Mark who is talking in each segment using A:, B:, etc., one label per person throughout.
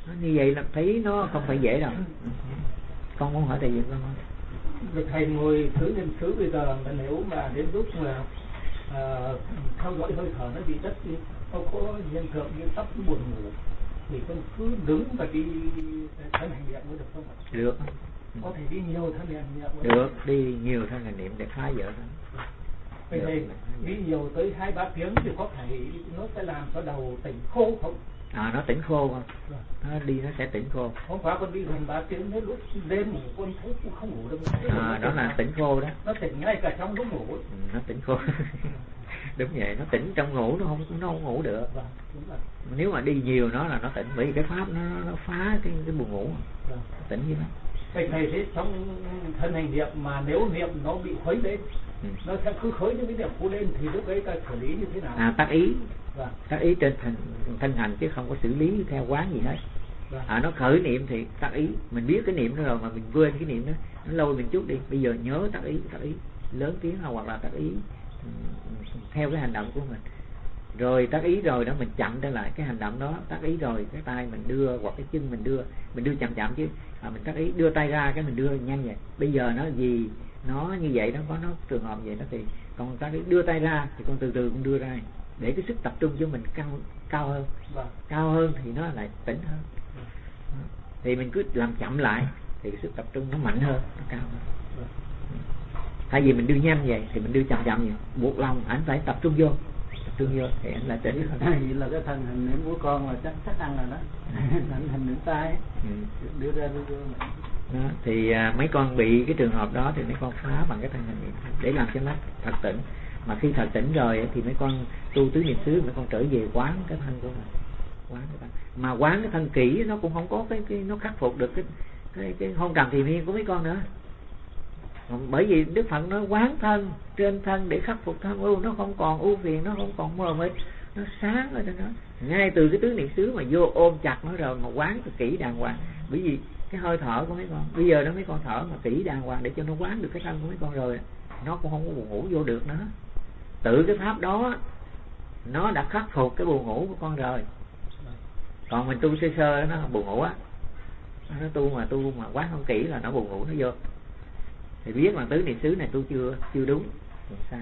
A: Như vậy là thấy nó không phải dễ đâu. Con muốn hỏi thầy gì con?
B: Thầy ngồi thứ nhân xứ bây giờ mà nếu mà đến lúc mà theo dõi hơi thở nó bị đất đi, nó có hiện tượng như sắp buồn ngủ thì con cứ đứng và đi thân hành niệm mới được không ạ?
A: Được.
B: Có thể đi nhiều thân hành niệm
A: được, đi nhiều thân hành niệm để phá vỡ nó.
B: Vậy thì đi nhiều tới 2-3 tiếng thì có thể nó sẽ làm cho đầu tỉnh khô không?
A: Nó tỉnh khô không? Nó đi nó sẽ tỉnh khô.
B: Hôm qua con đi gần 3 tiếng đến lúc đêm ngủ con thấy cũng không ngủ được.
A: Đó là tỉnh khô đó.
B: Nó tỉnh ngay cả trong lúc ngủ.
A: Nó tỉnh khô. Đúng vậy, nó tỉnh trong ngủ, nó không ngủ được. Nếu mà đi nhiều nó là nó tỉnh, bởi vì cái pháp nó phá cái buồn ngủ. Tỉnh như nó.
B: Thầy thế trong thân hành niệm mà nếu niệm nó bị khuấy lên, nó sẽ cứ khởi những cái niệm cũ lên thì lúc ấy ta xử lý như thế nào?
A: Tác ý. Tác ý trên thân hành chứ không có xử lý theo quán gì hết. Nó khởi niệm thì tác ý, mình biết cái niệm đó rồi mà mình quên cái niệm đó, nó lôi mình chút đi. Bây giờ nhớ tác ý lớn tiếng hoặc là tác ý theo cái hành động của mình. Rồi tác ý rồi đó mình chậm trở lại cái hành động đó, tác ý rồi cái tay mình đưa hoặc cái chân mình đưa chậm chứ. Mình tác ý đưa tay ra cái mình đưa nhanh vậy. Bây giờ nó gì nó như vậy, nó có nó trường hợp vậy đó thì còn tác ý đưa tay ra thì con từ từ con đưa ra để cái sức tập trung của mình cao hơn. Cao hơn thì nó lại tỉnh hơn. Thì mình cứ làm chậm lại thì cái sức tập trung nó mạnh hơn, nó cao hơn. Thay vì mình đưa nhanh vậy thì mình đưa chậm vậy, buộc lòng anh phải tập trung vô thì anh lại tỉnh hơn.
B: Vậy là cái thân hình niệm của con là chắc ăn rồi đó. Thân hình niệm tay đưa ra đưa vô
A: đó, thì mấy con bị cái trường hợp đó thì mấy con phá bằng cái thân hình niệm để làm cho nó thật tỉnh. Mà khi thật tỉnh rồi thì mấy con tu tứ niệm xứ, mấy con trở về quán cái thân của mình, quán cái thân. Mà quán cái thân kỹ nó cũng không có cái nó khắc phục được cái hôn trầm thì miên của mấy con nữa. Bởi vì Đức Phật nó quán thân trên thân để khắc phục tham ưu, nó không còn ưu phiền, nó không còn mờ mịt, nó sáng ở trên đó. Ngay từ cái tứ niệm xứ mà vô ôm chặt nó rồi mà quán cho kỹ đàng hoàng. Bởi vì cái hơi thở của mấy con bây giờ đó, mấy con thở mà kỹ đàng hoàng để cho nó quán được cái thân của mấy con rồi, nó cũng không có buồn ngủ vô được nữa. Tự cái pháp đó nó đã khắc phục cái buồn ngủ của con rồi. Còn mình tu sơ sơ nó buồn ngủ á, nó tu mà quán không kỹ là nó buồn ngủ nó vô. Thì biết là tứ niệm xứ này tu chưa đúng, sai.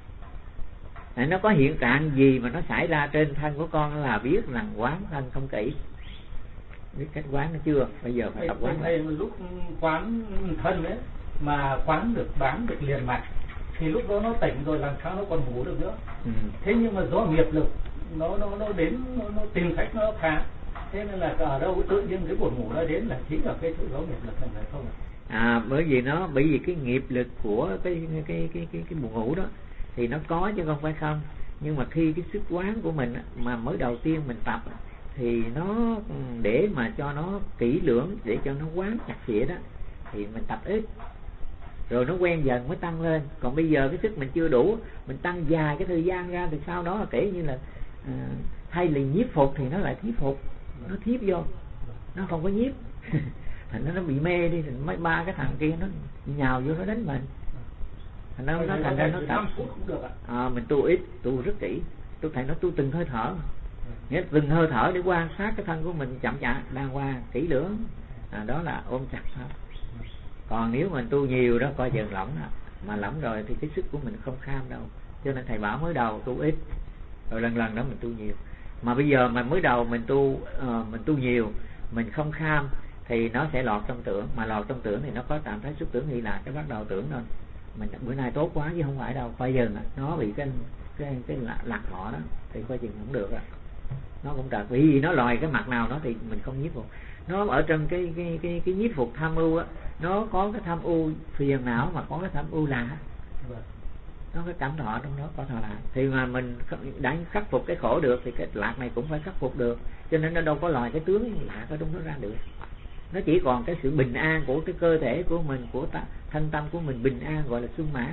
A: Nó có hiện trạng gì mà nó xảy ra trên thân của con là biết rằng quán thân không kỹ, biết cách quán nó chưa. Bây giờ phải tập quán.
B: Lúc quán thân ấy mà quán được bán được liền mạch thì lúc đó nó tỉnh rồi, làm sao nó còn ngủ được nữa. Thế nhưng mà do nghiệp lực nó đến nó tìm cách nó phá, thế nên là ở đâu tự nhiên cái buồn ngủ nó đến là chính là cái sự do nghiệp lực này phải không ạ?
A: Bởi vì cái nghiệp lực của cái buồn ngủ đó thì nó có chứ không phải không. Nhưng mà khi cái sức quán của mình mà mới đầu tiên mình tập thì nó để mà cho nó kỹ lưỡng, để cho nó quán chặt chẽ đó thì mình tập ít, rồi nó quen dần mới tăng lên. Còn bây giờ cái sức mình chưa đủ, mình tăng dài cái thời gian ra thì sau đó là kể như là thay vì nhiếp phục thì nó lại thiếp phục, nó thiếp vô, nó không có nhiếp. Thành nó bị mê đi, thì mấy ba cái thằng kia nó nhào vô nó đánh mình. Thành nó thành ra nó tập. Mình tu ít, tu rất kỹ. Tôi thấy nó tu từng hơi thở, nghĩa từng hơi thở để quan sát cái thân của mình chậm chạp đàng hoàng kỹ lưỡng. Đó là ôm chặt thôi. Còn nếu mình tu nhiều đó coi chừng lỏng đó. Mà lỏng rồi thì cái sức của mình không kham đâu. Cho nên thầy bảo mới đầu tu ít, rồi lần đó mình tu nhiều. Mà bây giờ mà mới đầu mình tu nhiều, mình không kham thì nó sẽ lọt trong tưởng. Mà lọt trong tưởng thì nó có tạm thấy xúc tưởng nghĩ là cái bắt đầu tưởng thôi. Mình bữa nay tốt quá chứ không phải đâu, coi chừng nó bị cái lạc họ đó thì coi chừng không được. Nó cũng trật, vì nó lòi cái mặt nào nó thì mình không nhiếp phục. Nó ở trong cái nhiếp phục tham ưu á, nó có cái tham ưu phiền não mà có cái tham ưu lạ. Nó cái cảm thọ trong đó có thọ lạ. Thì mà mình đã khắc phục cái khổ được thì cái lạc này cũng phải khắc phục được. Cho nên nó đâu có lòi cái tướng lạ ở trong đó ra được. Nó chỉ còn cái sự bình an của cái cơ thể của mình, của thân tâm của mình bình an, gọi là sung mãn.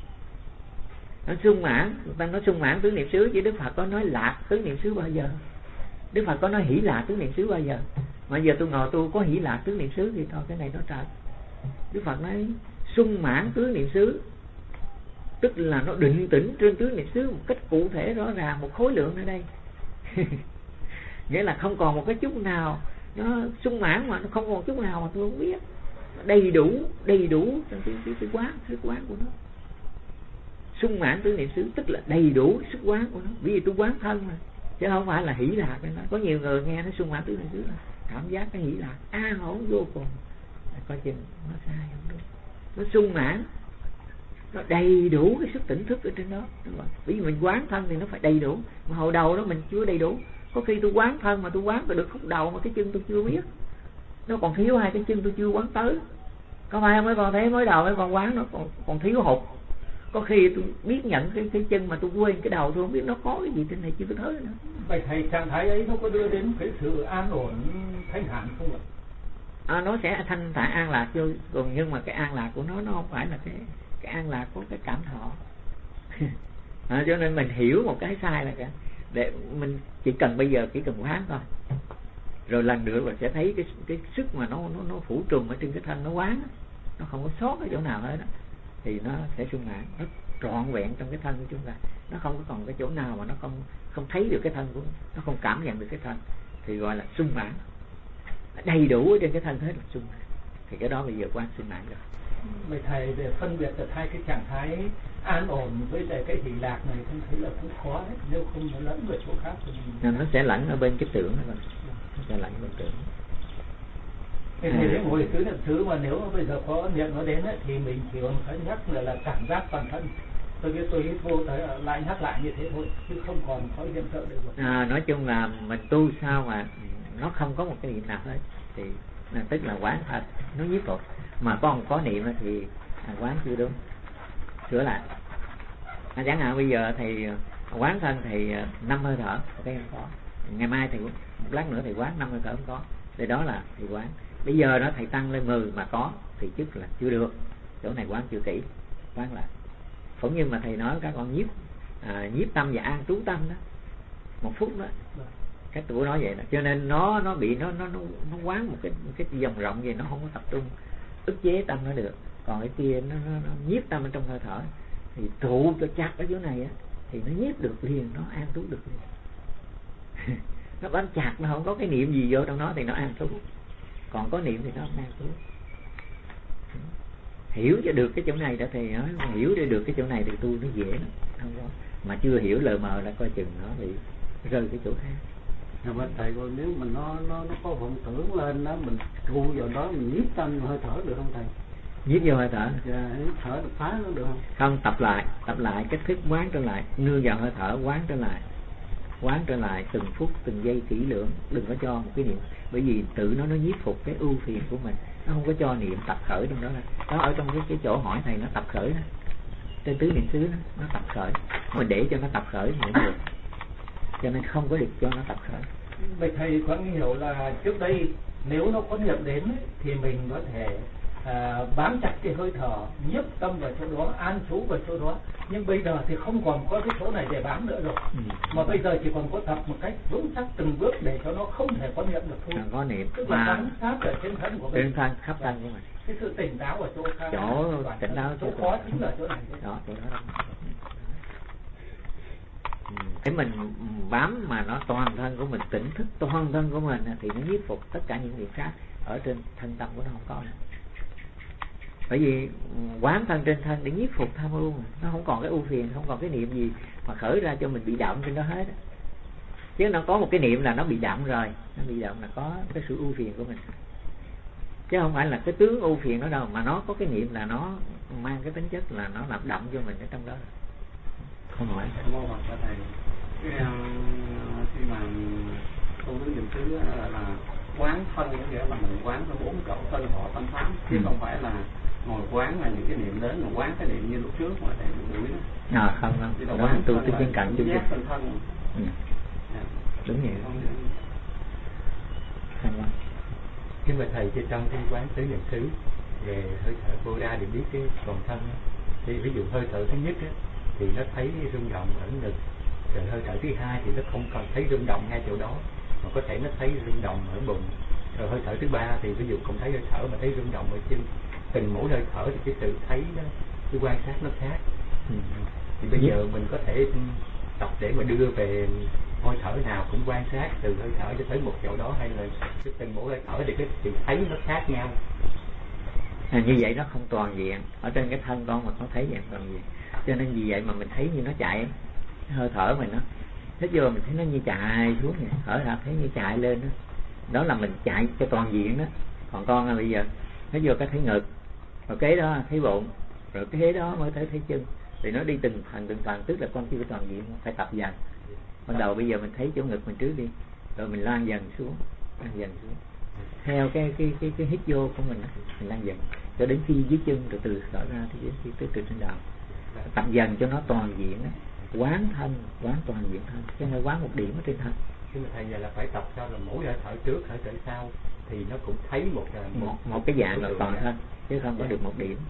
A: Nó sung mãn, người ta nói sung mãn tứ niệm xứ, chứ Đức Phật có nói lạc tứ niệm xứ bao giờ. Đức Phật có nói hỷ lạc tứ niệm xứ bao giờ. Mà giờ tôi ngồi tôi có hỷ lạc tứ niệm xứ thì thôi cái này nó trật. Đức Phật nói sung mãn tứ niệm xứ, tức là nó định tĩnh trên tứ niệm xứ một cách cụ thể rõ ràng, một khối lượng ở đây. Nghĩa là không còn một cái chút nào nó sung mãn mà nó không còn chút nào mà tôi không biết, đầy đủ trong cái quán, sức quán của nó. Sung mãn tứ niệm xứ tức là đầy đủ sức quán của nó, vì tôi quán thân mà, chứ không phải là hỷ lạc. Có nhiều người nghe nó sung mãn tứ niệm xứ là cảm giác cái hỷ lạc an ổn vô cùng, coi chừng nó sai không đúng. Nó sung mãn, nó đầy đủ cái sức tỉnh thức ở trên đó, đúng không? Bởi vì mình quán thân thì nó phải đầy đủ, mà hồi đầu đó mình chưa đầy đủ. Có khi tôi quán thân mà tôi quán được khúc đầu mà cái chân tôi chưa biết, nó còn thiếu hai cái chân tôi chưa quán tới. Có phải không mấy con thấy mới đầu mấy con quán nó còn thiếu hụt. Có khi tôi biết nhận cái chân mà tôi quên cái đầu, tôi không biết nó có cái gì trên này chưa có tới nữa.
B: Vậy thầy, trạng thái ấy nó có đưa đến cái sự an ổn thanh thản không ạ?
A: Nó sẽ thanh thản an lạc chứ, còn nhưng mà cái an lạc của nó không phải là cái an lạc của cái cảm thọ. Cho nên mình hiểu một cái sai là cái để mình chỉ cần bây giờ chỉ cần quán thôi, rồi lần nữa mình sẽ thấy cái sức mà nó phủ trùm ở trên cái thân nó quán, nó không có sót ở chỗ nào hết đó, thì nó sẽ sung mãn, nó trọn vẹn trong cái thân của chúng ta, nó không có còn cái chỗ nào mà nó không thấy được cái thân của nó không cảm nhận được cái thân, thì gọi là sung mãn, đầy đủ ở trên cái thân hết là sung mãn. Thì cái đó bây giờ quán sung mãn rồi.
B: Vậy thầy để phân biệt được hai cái trạng thái an ổn với lại cái hỷ lạc này không thấy là cũng khó đấy, nếu không nó lẫn về chỗ khác thì
A: nó sẽ lẫn ở bên cái tưởng đó, nó sẽ lẫn bên tưởng.
B: Thầy để ngồi tứ niệm xứ mà nếu mà bây giờ có niệm nó đến ấy, thì mình chỉ còn phải nhắc là cảm giác toàn thân. Tôi hít vô tới lại nhắc lại như thế thôi, chứ không còn có hiện tượng được rồi.
A: Nói chung là mình tu sao mà nó không có một cái niệm nào hết, thì tức là quán thật, nó nhiếp phục. Mà còn có niệm thì quán chưa đúng, sửa lại. Chẳng hạn bây giờ thì quán thân thì 5 hơi thở, cái không có. Ngày mai thì một lát nữa thì quán 5 hơi thở không có, thì đó là thì quán. Bây giờ đó thầy tăng lên 10 mà có thì tức là chưa được, chỗ này quán chưa kỹ, quán lại. Cũng như mà thầy nói các con nhiếp tâm và an trú tâm đó, 1 phút đó, các tụi nói vậy đó. Cho nên nó bị nó quán một cái vòng rộng vậy, nó không có tập trung ức chế tâm nó được. Còn cái kia nó nhiếp tâm ở trong hơi thở thì trụ cho chặt ở chỗ này á, thì nó nhiếp được liền, nó an trú được liền. Nó bám chặt, nó không có cái niệm gì vô trong nó thì nó an trú, còn có niệm thì nó không an trú. Hiểu cho được cái chỗ này đó thì nói, hiểu cho được cái chỗ này thì tu nó dễ lắm, không có. Mà chưa hiểu lờ mờ là coi chừng nó bị rơi cái chỗ khác.
C: Nhưng mà thầy coi nếu mình nó có vọng tưởng lên đó, mình trụ vào đó mình nhiếp tâm hơi thở được không thầy?
A: Nhiếp vô hơi thở.
C: Dạ, thở được phá nó được không?
A: Không, tập lại cách thức quán trở lại, nương vào hơi thở quán trở lại từng phút từng giây kỹ lưỡng, đừng có cho một cái niệm, bởi vì tự nó nhiếp phục cái ưu phiền của mình, nó không có cho niệm tập khởi trong đó. Nó ở trong cái chỗ hỏi thầy nó tập khởi đó, trên tứ niệm xứ nó tập khởi, mình để cho nó tập khởi thì được, cho nên không có được cho nó tập khởi.
B: Vậy thầy có hiểu là trước đây nếu nó có niệm đến ấy, thì mình có thể bám chặt cái hơi thở, nhiếp tâm vào chỗ đó, an trú vào chỗ đó. Nhưng bây giờ thì không còn có cái chỗ này để bám nữa rồi. Mà bây giờ chỉ còn có tập một cách vững chắc từng bước để cho nó không thể có niệm được thôi.
A: Có niệm
B: tức là bám sát ở trên thân của mình,
A: trên thân, khắp thân của mình.
B: cái sự tỉnh táo ở chỗ khác,
A: chỗ tỉnh táo,
B: chỗ khó chính là chỗ này
A: đó, chỗ đó. Cái mình bám mà nó toàn thân của mình, tỉnh thức toàn thân của mình thì nó nhiếp phục tất cả những việc khác ở trên thân tâm của nó không có nữa. Bởi vì quán thân trên thân để nhiếp phục tham ưu, nó không còn cái ưu phiền, không còn cái niệm gì mà khởi ra cho mình bị động trên đó hết. Chứ nó có một cái niệm là nó bị động rồi, nó bị động là có cái sự ưu phiền của mình, chứ không phải là cái tướng ưu phiền đó đâu, mà nó có cái niệm là nó mang cái tính chất là nó làm động cho mình ở trong đó. Không hỏi.
C: Mô Phật cho thầy, khi mà tu tứ niệm xứ là quán thân, có nghĩa là mình quán có 4 cõi thân họ tâm pháp, chứ không phải là ngồi quán là những cái niệm đến, mà quán cái niệm như lúc trước mà thầy đuổi đó.
A: Không, quán tu tư chân cảnh chung
C: thân thân.
A: Đúng vậy.
D: Nhưng mà thầy thì trong cái quán tứ niệm xứ về hơi thở vô ra để biết cái toàn thân, thì ví dụ hơi thở thứ nhất á, thì nó thấy rung động ở ngực, rồi hơi thở thứ hai thì nó không còn thấy rung động ngay chỗ đó, mà có thể nó thấy rung động ở bụng, rồi hơi thở thứ ba thì ví dụ không thấy hơi thở mà thấy rung động ở chân. Từng mỗi hơi thở thì cái sự thấy đó, cái quan sát nó khác. Thì bây giờ mình có thể tập để mà đưa về hơi thở nào cũng quan sát từ hơi thở cho tới một chỗ đó, hay là cái từng mỗi hơi thở thì cái thì thấy nó khác nhau?
A: Như vậy nó không toàn diện. Ở trên cái thân con mà con thấy dạng toàn diện, cho nên vì vậy mà mình thấy như nó chạy hơi thở mình, nó hít vô mình thấy nó như chạy xuống vậy, thở ra thấy như chạy lên đó. Đó là mình chạy cho toàn diện đó. Còn con là bây giờ hít vô cái thấy ngực, rồi kế đó thấy bụng, rồi kế đó mới thấy chân, thì nó đi từng phần, tức là con chưa toàn diện, phải tập dần. Ban đầu bây giờ mình thấy chỗ ngực mình trước đi, rồi mình lan dần xuống theo cái hít vô của mình lan dần cho đến khi dưới chân, rồi từ thở ra thì đến khi tới từ trên đầu, tập dần cho nó toàn diện đó. Quán thân, quán toàn diện thân, chứ không phải quán một điểm ở trên thân.
D: Nhưng mà thầy giờ là phải tập cho là mỗi hơi thở trước, hơi thở sau thì nó cũng thấy một
A: cái dạng là toàn thân, chứ không có được một điểm.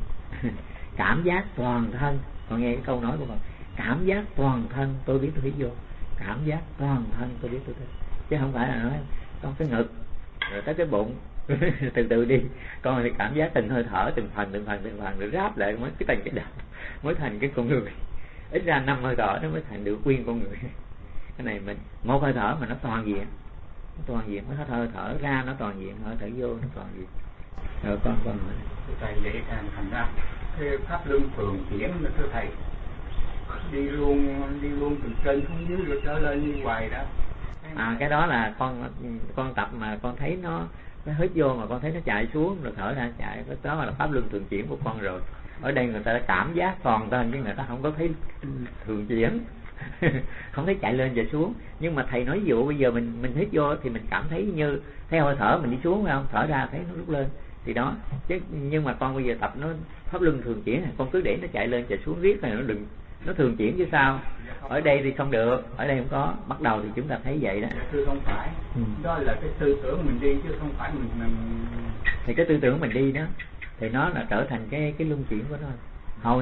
A: Cảm giác toàn thân, còn nghe cái câu nói của mình, cảm giác toàn thân tôi biết tôi hít vô, cảm giác toàn thân tôi biết tôi hít, chứ không phải là nói con cái ngực rồi tới cái bụng từ từ đi. Con thì cảm giác từng hơi thở, từng phần rồi ráp lại mới cái thành cái đầu, mới thành cái con người. Ít ra 5 hơi thở nó mới thành được nguyên con người. Cái này mình một hơi thở mà nó toàn diện, mới hơi thở ra nó toàn diện, hơi thở vô nó toàn diện. Rồi con
C: thầy vậy thành ra cái pháp luân thường chuyển đó thưa thầy, đi luôn từ trên xuống dưới rồi trở lên như hoài đó.
A: Cái đó là con tập mà con thấy nó hít vô mà con thấy nó chạy xuống rồi thở ra chạy, đó là pháp luân thường chuyển của con rồi. Ở đây người ta đã cảm giác toàn thân chứ người ta không có thấy thường chuyển. Không thấy chạy lên chạy xuống. Nhưng mà thầy nói ví dụ bây giờ mình hít vô thì mình cảm thấy như theo hơi thở mình đi xuống, phải không? Thở ra thấy nó rút lên thì đó. Chứ nhưng mà con bây giờ tập nó pháp luân thường chuyển, con cứ để nó chạy lên chạy xuống riết này, nó thường chuyển chứ sao. Ở đây thì không được, ở đây không có. Bắt đầu thì chúng ta thấy vậy đó.
C: Thưa không phải, đó là cái tư tưởng mình đi chứ không phải mình
A: thì cái tư tưởng mình đi đó thì nó là trở thành cái luân chuyển của nó. Hầu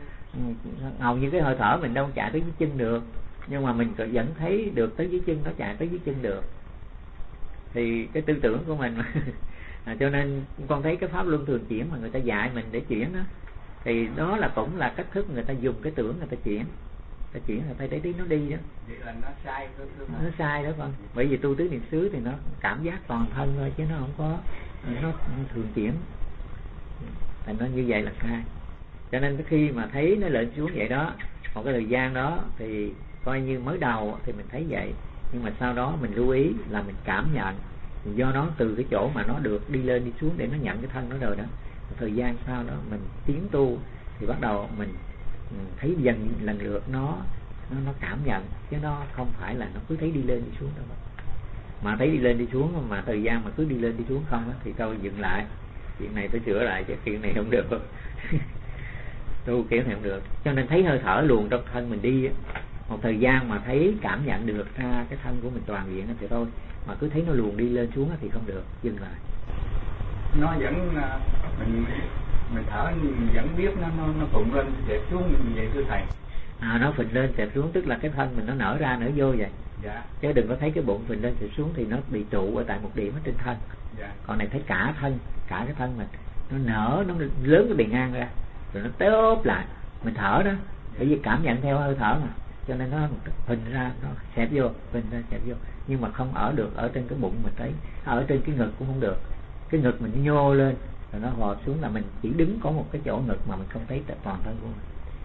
A: như cái hơi thở mình đâu chạy tới dưới chân được, nhưng mà mình vẫn thấy được tới dưới chân, nó chạy tới dưới chân được. Thì cái tư tưởng của mình cho nên con thấy cái pháp luân thường chuyển mà người ta dạy mình để chuyển đó, thì đó là cũng là cách thức người ta dùng cái tưởng người ta chuyển là thấy nó đi đó.
C: Vậy là nó sai thôi.
A: Nó sai đó con. Bởi vì tu tứ niệm xứ thì nó cảm giác toàn thân thôi, chứ nó không có nó thường chuyển. Thành nó như vậy là sai. Cho nên khi mà thấy nó lên xuống vậy đó, một cái thời gian đó thì coi như mới đầu thì mình thấy vậy, nhưng mà sau đó mình lưu ý là mình cảm nhận. Do nó từ cái chỗ mà nó được đi lên đi xuống để nó nhận cái thân nó rồi đó, thời gian sau đó mình tiến tu thì bắt đầu mình thấy dần lần lượt nó cảm nhận, chứ nó không phải là nó cứ thấy đi lên đi xuống đâu. Mà thấy đi lên đi xuống mà thời gian mà cứ đi lên đi xuống không đó, thì thôi dừng lại, chuyện này phải sửa lại chứ chuyện này không được. Tu kiểu này không được. Cho nên thấy hơi thở luồn trong thân mình đi một thời gian mà thấy cảm nhận được ra cái thân của mình toàn diện thì thôi. Mà cứ thấy nó luồn đi lên xuống thì không được, dừng lại.
C: Nó vẫn mình thở mình vẫn biết nó phụng lên xẹp xuống như vậy thưa thầy.
A: Nó phình lên xẹp xuống tức là cái thân mình nó nở ra nở vô vậy.
C: Dạ.
A: Chứ đừng có thấy cái bụng phình lên xẹp xuống thì nó bị trụ ở tại một điểm ở trên thân.
C: Dạ.
A: Còn này thấy cả cái thân mình nó nở, nó lớn cái bề ngang ra rồi nó tốp lại, mình thở đó. Bởi vì cảm nhận theo hơi thở mà, cho nên nó phình ra, nó xẹp vô, phình ra xẹp vô. Nhưng mà không ở được ở trên cái bụng mình thấy, ở trên cái ngực cũng không được. Cái ngực mình nhô lên rồi nó vọt xuống là mình chỉ đứng có một cái chỗ ngực mà mình không thấy toàn thân của mình.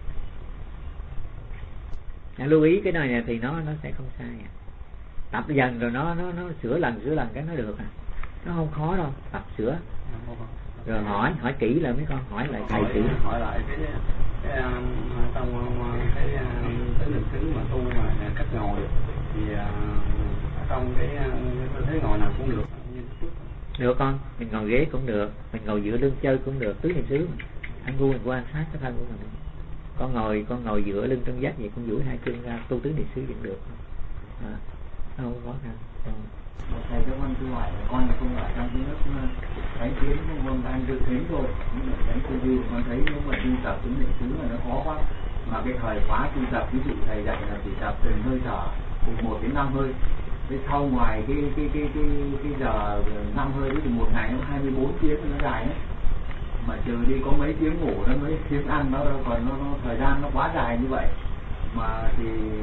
A: Lưu ý cái này thì nó sẽ không sai. Tập dần rồi nó sửa lần cái nó được. Nó không khó đâu, tập sửa. Rồi hỏi kỹ lại mấy con, hỏi lại thầy kỹ.
C: Hỏi lại cái trong cái tới niệm xứ mà tu mà cách ngồi thì trong cái thế ngồi nào cũng được.
A: Được con, mình ngồi ghế cũng được, mình ngồi dựa lưng chơi cũng được, tứ niệm xứ. Ăn gu mình quan sát cái thân của mình. Con ngồi dựa lưng trong vách vậy, con duỗi hai chân ra tu tứ niệm xứ vẫn được. Không có khăn.
E: Thầy cho con cứ hỏi con không ở trong cái lớp đánh tiến con đang dự thế rồi, nhưng mà đánh tư duy con thấy nếu mà tu tập tứ niệm xứ là nó khó quá. Mà cái thời khóa tu tập, ví dụ thầy dạy là chỉ tập từng hơi thở từ 1 đến 5 hơi. Thế sau ngoài cái giờ 5 hơi đấy thì một ngày nó 24 tiếng nó dài ấy. Mà trừ đi có mấy tiếng ngủ, nó mấy tiếng ăn nó còn nó thời gian nó quá dài như vậy. Mà thì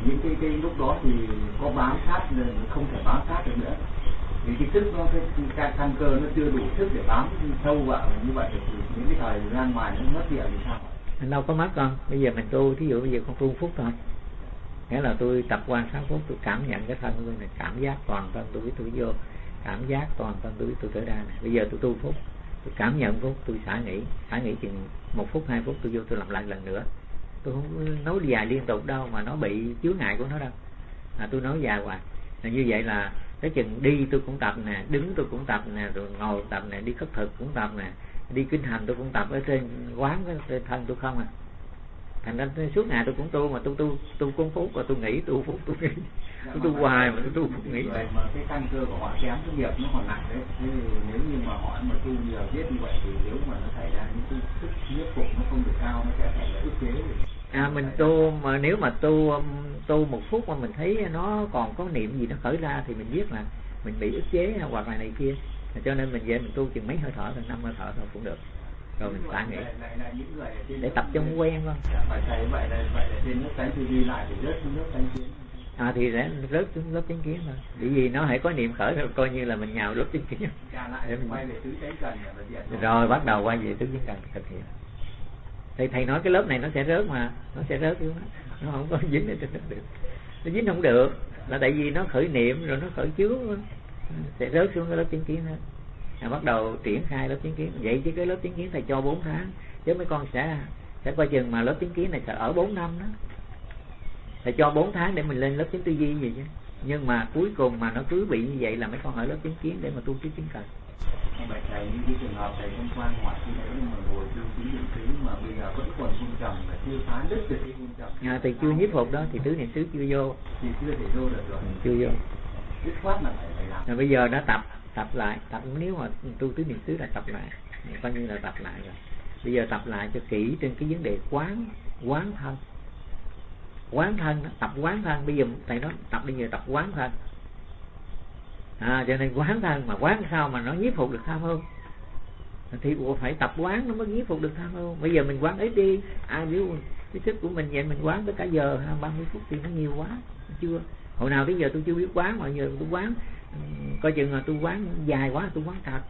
E: những cái lúc đó thì có bám sát không thể bám sát được nữa, vì cái sức nó cái căn cơ nó chưa đủ sức để bám sâu vào như vậy, thì những cái thời gian ngoài nó mất điện thì sao?
A: Mình đâu có mất con. Bây giờ mình tu, thí dụ bây giờ con tu phút thôi, nghĩa là tôi tập quan sát phút, tôi cảm nhận cái thân của tôi này, cảm giác toàn thân tôi biết tôi vô, cảm giác toàn thân tôi biết tôi thở ra này. Bây giờ tôi tu phút, tôi cảm nhận phút, tôi xả nghỉ chừng 1 phút 2 phút tôi vô tôi làm lại lần nữa. Tôi không nói dài liên tục đâu mà nó bị chướng ngại của nó đâu, tôi nói dài hoài. Như vậy là cái chừng đi tôi cũng tập nè, đứng tôi cũng tập nè, rồi ngồi tập nè, đi khất thực cũng tập nè, đi kinh hành tôi cũng tập ở trên quán cái thân tôi không à. Thành ra suốt ngày tôi cũng tu, mà tu cũng phút, và tôi nghỉ tu phút tôi nghỉ, tôi tu hoài mà tôi tu phút nghỉ.
E: Vậy mà cái căn cơ của họ kém, cái nghiệp nó còn nặng đấy. Thế nếu như mà họ mà tu nhiều biết như vậy thì nếu mà nó xảy ra những cái sức nhiếp phục nó không được cao, nó sẽ phải là ức chế.
A: Mình tu mà nếu mà tu 1 phút mà mình thấy nó còn có niệm gì nó khởi ra thì mình biết là mình bị ức chế hoặc là này kia, cho nên mình về mình tu chừng mấy hơi thở thôi, 5 hơi thở thôi cũng được, rồi mình xả nghỉ để tập cho quen thôi.
E: Phải thầy vậy là trên lớp tránh tư duy lại thì rớt xuống lớp chánh kiến.
A: Thì sẽ rớt xuống lớp chánh kiến thôi, bởi vì nó hãy có niệm khởi rồi coi như là mình nhào lớp chánh kiến.
E: Để mình quay về tứ chánh cần
A: rồi bắt đầu quay về tứ chánh cần thực hiện. Thì thầy nói cái lớp này nó sẽ rớt, mà nó sẽ rớt xuống, nó không có dính ở trên đó được, nó dính không được là tại vì nó khởi niệm rồi nó khởi chướng, sẽ rớt xuống cái lớp chánh kiến đó. Bắt đầu triển khai lớp chánh kiến. Vậy chứ cái lớp chánh kiến thầy cho 4 tháng, chứ mấy con sẽ coi chừng mà lớp chánh kiến này sẽ ở 4 năm đó. Thầy cho 4 tháng để mình lên lớp chánh tư duy gì chứ, nhưng mà cuối cùng mà nó cứ bị như vậy là mấy con ở lớp chánh kiến để mà tu tứ chánh cần.
E: Vậy thầy những cái trường hợp thầy hôm qua hỏi khi nãy mà ngồi tu tứ niệm xứ mà bây giờ vẫn còn hôn trầm, là chưa phá đứt được cái hôn trầm.
A: Thì chưa nhiếp phục đó thì tứ niệm xứ chưa vô.
E: Thì chưa thể vô được rồi.
A: Chưa vô.
E: Dứt khoát là phải làm.
A: Rồi bây giờ đã tập lại, nếu mà tu tứ niệm xứ là tập lại, coi như là tập lại rồi. Bây giờ tập lại cho kỹ trên cái vấn đề quán thân. Quán thân, tập quán thân. Bây giờ thầy nói tập bây giờ tập quán thân. Cho nên quán thân, mà quán sao mà nó nhiếp phục được tham ưu, thì phải tập quán nó mới nhiếp phục được tham ưu. Bây giờ mình quán ít đi, ai biết cái sức của mình vậy, mình quán tới cả giờ 30 phút thì nó nhiều quá. Chưa, hồi nào tới giờ tôi chưa biết quán, mà giờ tôi quán coi chừng là tôi quán dài quá, tôi quán trật.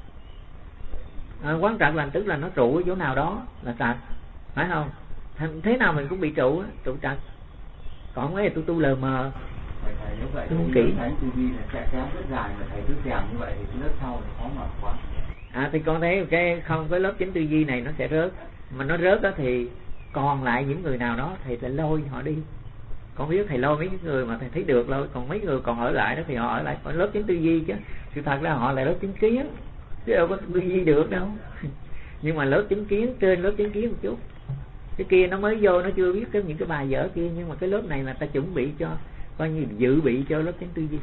A: Quán trật là tức là nó trụ ở chỗ nào đó là trật, phải không? Thế nào mình cũng bị trụ trật. Còn mấy tôi tu lờ mờ.
E: Thầy nếu vậy không kỹ thánh tư duy là sẽ kéo rất dài, mà thầy cứ kèm như vậy thì cái lớp sau thì khó mở quá.
A: Thì con thấy cái không, cái lớp chánh tư duy này nó sẽ rớt, mà nó rớt đó thì còn lại những người nào đó thầy sẽ lôi họ đi. Con biết thầy lôi mấy người mà thầy thấy được lôi, còn mấy người còn ở lại đó thì họ ở lại ở lớp chánh tư duy, chứ sự thật ra họ là lớp chánh kiến, chứ đâu có tư duy được đâu. Nhưng mà lớp chánh kiến, trên lớp chánh kiến một chút, cái kia nó mới vô, nó chưa biết những cái bài vở kia, nhưng mà cái lớp này là ta chuẩn bị cho, coi như dự bị cho lớp chánh tư duy.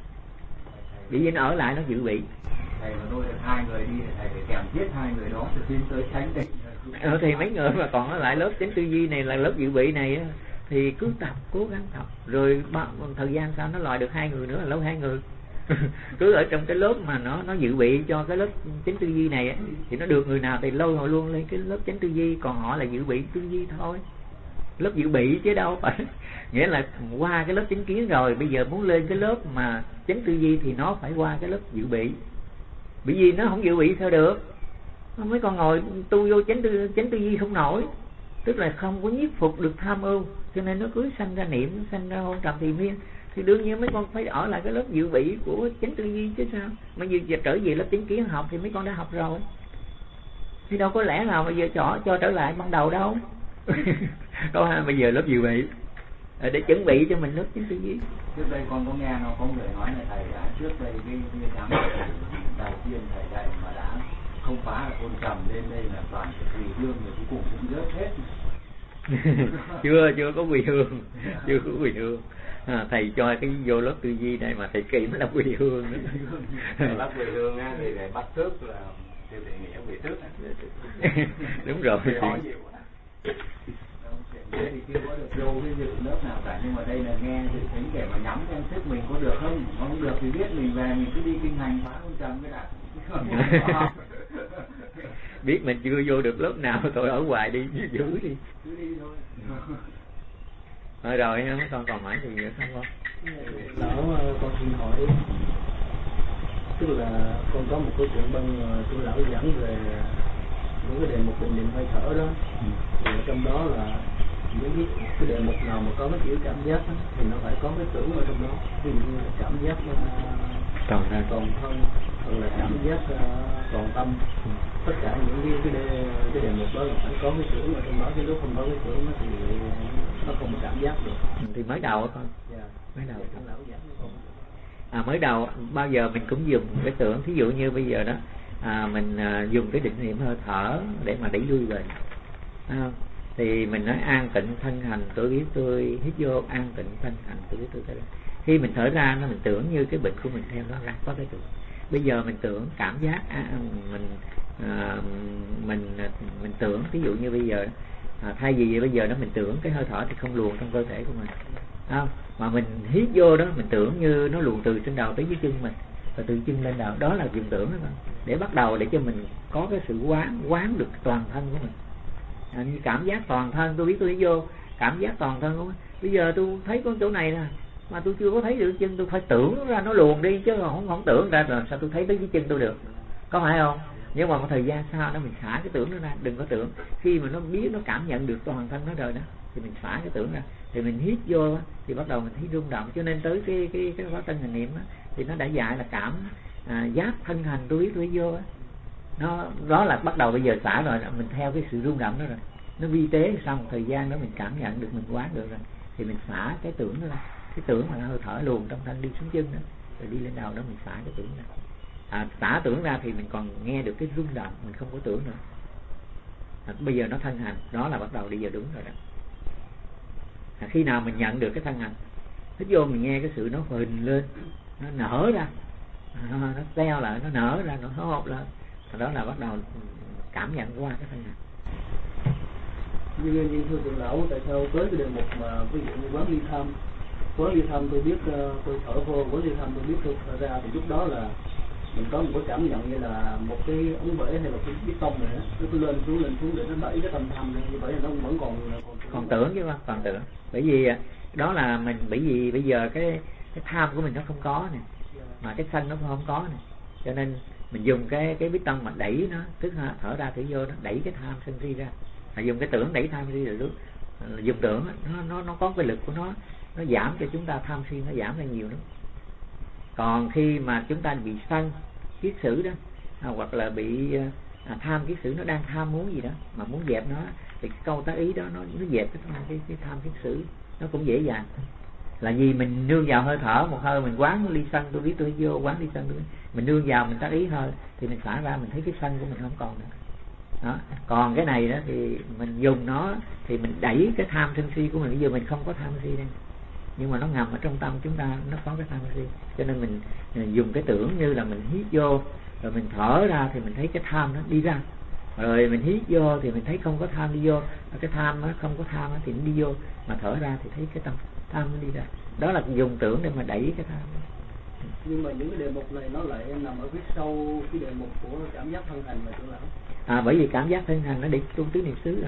A: Bởi vì nó ở lại nó dự bị.
E: Thầy mà nuôi được 2 người đi thì thầy phải kèm giết 2 người đó từ tiến tới tránh định.
A: Thì mấy người mà còn ở lại lớp chánh tư duy này là lớp dự bị này á, thì cứ tập, cố gắng tập, rồi thời gian sau nó loại được 2 người nữa là lâu 2 người. Cứ ở trong cái lớp mà nó dự bị cho cái lớp chánh tư duy này á, thì nó được người nào thì lâu họ luôn lên cái lớp chánh tư duy, còn họ là dự bị tư duy thôi. Lớp dự bị chứ đâu phải nghĩa là qua cái lớp chánh kiến rồi, bây giờ muốn lên cái lớp mà chánh tư duy thì nó phải qua cái lớp dự bị. Bởi vì nó không dự bị sao được. Mấy con ngồi tu vô chánh tư duy không nổi, tức là không có nhiếp phục được tham ưu, cho nên nó cứ sanh ra niệm, sanh ra hôn trầm thì miên. Thì đương nhiên mấy con phải ở lại cái lớp dự bị của chánh tư duy chứ sao. Mà giờ trở về lớp chánh kiến học thì mấy con đã học rồi, thì đâu có lẽ nào mà giờ cho trở lại ban đầu đâu. Bây giờ lớp dự bị để chuẩn bị cho mình lớp chánh tư duy.
E: Trước đây con có nghe nó có người nói là thầy đã trước đây cái tháng đầu tiên thầy dạy mà đã không phá là ôn trầm, lên đây là toàn quỳ hương, rồi cuối cùng cũng rớt hết.
A: chưa có quỳ hương, chưa có quỳ hương. Thầy cho cái vô lớp tư duy này mà thầy kỹ mới là quỳ hương nữa.
C: Lớp quỳ hương á thì thầy bắt trước là tiêu thị nghĩa quỳ trước.
A: Đúng rồi.
E: Thì chưa có được vô cái dự lớp nào cả, nhưng mà đây là nghe dự tính để mà nhắm xem sức mình có được không được thì biết mình về mình cứ đi kinh hành phá ôn trầm cái đã.
A: Biết mình chưa vô được lớp nào thôi ở ngoài đi, giữ đi.
E: Cứ đi thôi.
A: Rồi mấy con còn hỏi gì nữa không con?
F: Lão con xin hỏi, tức là con có một cái chuyện băng của lão giảng về những cái đề mục định niệm hơi thở đó, thì trong đó là những cái đề mục nào mà có cái chữ cảm giác đó, thì nó phải có cái tưởng ở trong đó, ví dụ như là cảm giác toàn thân, hoặc là cảm giác toàn tâm, tất cả những cái đề mục đó là phải có cái tưởng ở trong đó, chứ nếu không có cái tưởng thì nó không có cảm giác được.
A: Thì mới đầu con.
F: Yeah.
A: Mới đầu.
F: Lão giảng con.
A: Mới đầu bao giờ mình cũng dùng cái tưởng, thí dụ như bây giờ đó mình dùng cái định niệm hơi thở để mà đẩy lui về, thì mình nói an tịnh thân hành tôi biết tôi, hít vô an tịnh thân hành tôi biết tôi. Khi mình thở ra nó mình tưởng như cái bệnh của mình theo nó ra có cái tưởng. Bây giờ mình tưởng cảm giác mình tưởng, ví dụ như bây giờ thay vì bây giờ đó mình tưởng cái hơi thở thì không luồn trong cơ thể của mình, mà mình hít vô đó mình tưởng như nó luồn từ trên đầu tới dưới chân mình, và từ chân lên đầu, đó là dùng tưởng đó, để bắt đầu để cho mình có cái sự quán được toàn thân của mình. Như cảm giác toàn thân tôi biết tôi hít vô, cảm giác toàn thân của mình. Bây giờ tôi thấy có chỗ này nè mà tôi chưa có thấy được chân, tôi phải tưởng ra nó luồn đi, chứ không tưởng ra rồi sao tôi thấy tới dưới chân tôi được, có phải không? Nhưng mà một thời gian sau đó mình xả cái tưởng nó ra, đừng có tưởng. Khi mà nó biết, nó cảm nhận được toàn thân nó rồi đó thì mình xả cái tưởng ra, thì mình hít vô thì bắt đầu mình thấy rung động. Cho nên tới cái khóa tân hành niệm thì nó đã dạy là cảm giác thân hành tôi biết tôi vô nó, đó là bắt đầu bây giờ xả rồi, mình theo cái sự rung động đó rồi, nó vi tế. Sau một thời gian đó mình cảm nhận được, mình quán được rồi thì mình xả cái tưởng đó ra. Cái tưởng mà hơi thở luồn trong thân đi xuống chân đó, rồi đi lên đầu đó mình xả cái tưởng ra. Xả tưởng ra thì mình còn nghe được cái rung động, mình không có tưởng nữa. Bây giờ nó thân hành, đó là bắt đầu đi vào đúng rồi đó. Khi nào mình nhận được cái thân hành, hít vô mình nghe cái sự nó phình lên, nó nở ra, nó teo lại, nó nở ra, nó hốt lên, đó là bắt đầu cảm nhận qua cái thân hành.
F: Nhưng thưa trưởng lão, tại sao tới cái đề mục mà ví dụ như quán ly tham tôi biết tôi thở vô, quán ly tham tôi biết tôi thở ra, thì lúc đó là mình có một cái cảm nhận như là một cái ống bể hay là cái bít tông này đó, nó cứ lên xuống để nó đẩy cái tâm tham lên, như vậy là nó vẫn còn
A: tưởng chứ không? Còn tưởng. Bởi vì đó là mình, bởi vì bây giờ cái tham của mình nó không có nè, mà cái sân nó cũng không có nè, cho nên mình dùng cái bít tông mà đẩy nó, tức là thở ra thở vô nó đẩy cái tham sân si ra, dùng cái tưởng đẩy tham si rồi lúc dùng tưởng nó có cái lực của nó giảm cho chúng ta tham si nó giảm ra nhiều lắm. Còn khi mà chúng ta bị sân kiết sử đó, hoặc là bị tham kiết sử, nó đang tham muốn gì đó mà muốn dẹp nó, thì cái câu tác ý đó nó dẹp cái tham kiết sử nó cũng dễ dàng. Là vì mình nương vào hơi thở một hơi, mình quán ly sân tôi biết tôi vô, quán ly sân tôi biết, mình nương vào mình tác ý hơi thì mình xả ra, mình thấy cái sân của mình không còn nữa đó. Còn cái này đó thì mình dùng nó thì mình đẩy cái tham sân si của mình. Bây giờ mình không có tham si đây, nhưng mà nó ngầm ở trong tâm chúng ta, nó có cái tham si, cho nên mình dùng cái tưởng như là mình hít vô rồi mình thở ra thì mình thấy cái tham nó đi ra, rồi mình hít vô thì mình thấy không có tham đi vô, cái tham nó không có tham thì nó đi vô, mà thở ra thì thấy cái tâm tham nó đi ra. Đó là dùng tưởng để mà đẩy cái tham.
F: Nhưng mà những cái đề mục này nó lại nằm ở phía sau cái đề mục của cảm giác thân hành mà trưởng lão.
A: Bởi vì cảm giác thân hành nó để tu tứ niệm xứ rồi.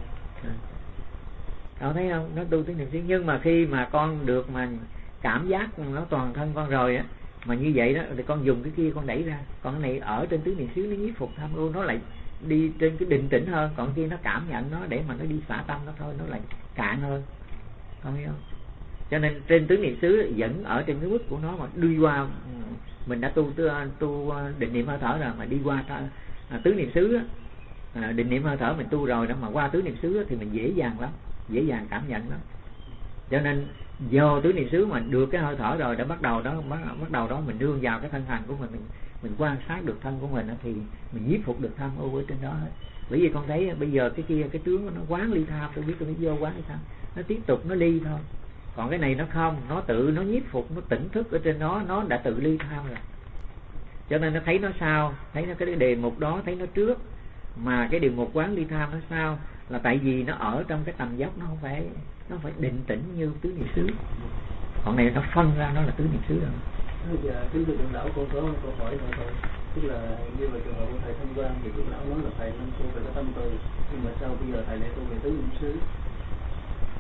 A: Con thấy không? Nó tu tứ niệm xứ. Nhưng mà khi mà con được mà cảm giác nó toàn thân con rồi á, mà như vậy đó thì con dùng cái kia con đẩy ra. Còn cái này ở trên tứ niệm xứ nó nhiếp phục tham ưu, nó lại đi trên cái định tĩnh hơn. Còn kia nó cảm nhận nó để mà nó đi xả tâm nó thôi, nó lại cạn hơn. Con hiểu không? Cho nên trên tứ niệm xứ vẫn ở trên cái mức của nó, mà đi qua mình đã tu định niệm hơi thở rồi, mà đi qua tứ niệm xứ định niệm hơi thở mình tu rồi đó, mà qua tứ niệm xứ thì mình dễ dàng lắm, dễ dàng cảm nhận lắm. Cho nên vô tứ niệm xứ mà được cái hơi thở rồi đã bắt đầu đó mình nương vào cái thân hành của mình quan sát được thân của mình thì mình nhiếp phục được tham ưu ở trên đó hết. Bởi vì con thấy bây giờ cái kia cái tướng nó quán ly tham, tôi biết tôi phải vô quán ly tham, nó tiếp tục nó ly thôi. Còn cái này nó không, nó tự nó nhiếp phục, nó tỉnh thức ở trên nó đã tự ly tham rồi. Cho nên nó thấy nó sao, thấy nó cái đề mục đó thấy nó trước, mà cái đề mục quán ly tham nó sao, là tại vì nó ở trong cái tầm dốc, nó không phải định tĩnh như tứ niệm xứ. Còn này nó phân ra nó là tứ niệm xứ rồi.
F: Bây giờ kính thưa trưởng lão, con có câu hỏi nữa thôi, tức là như là trường hợp của thầy Thanh Quang thì trưởng lão nói là thầy nên tu về cái tâm từ, nhưng mà sao bây giờ thầy lại tu về tứ niệm xứ?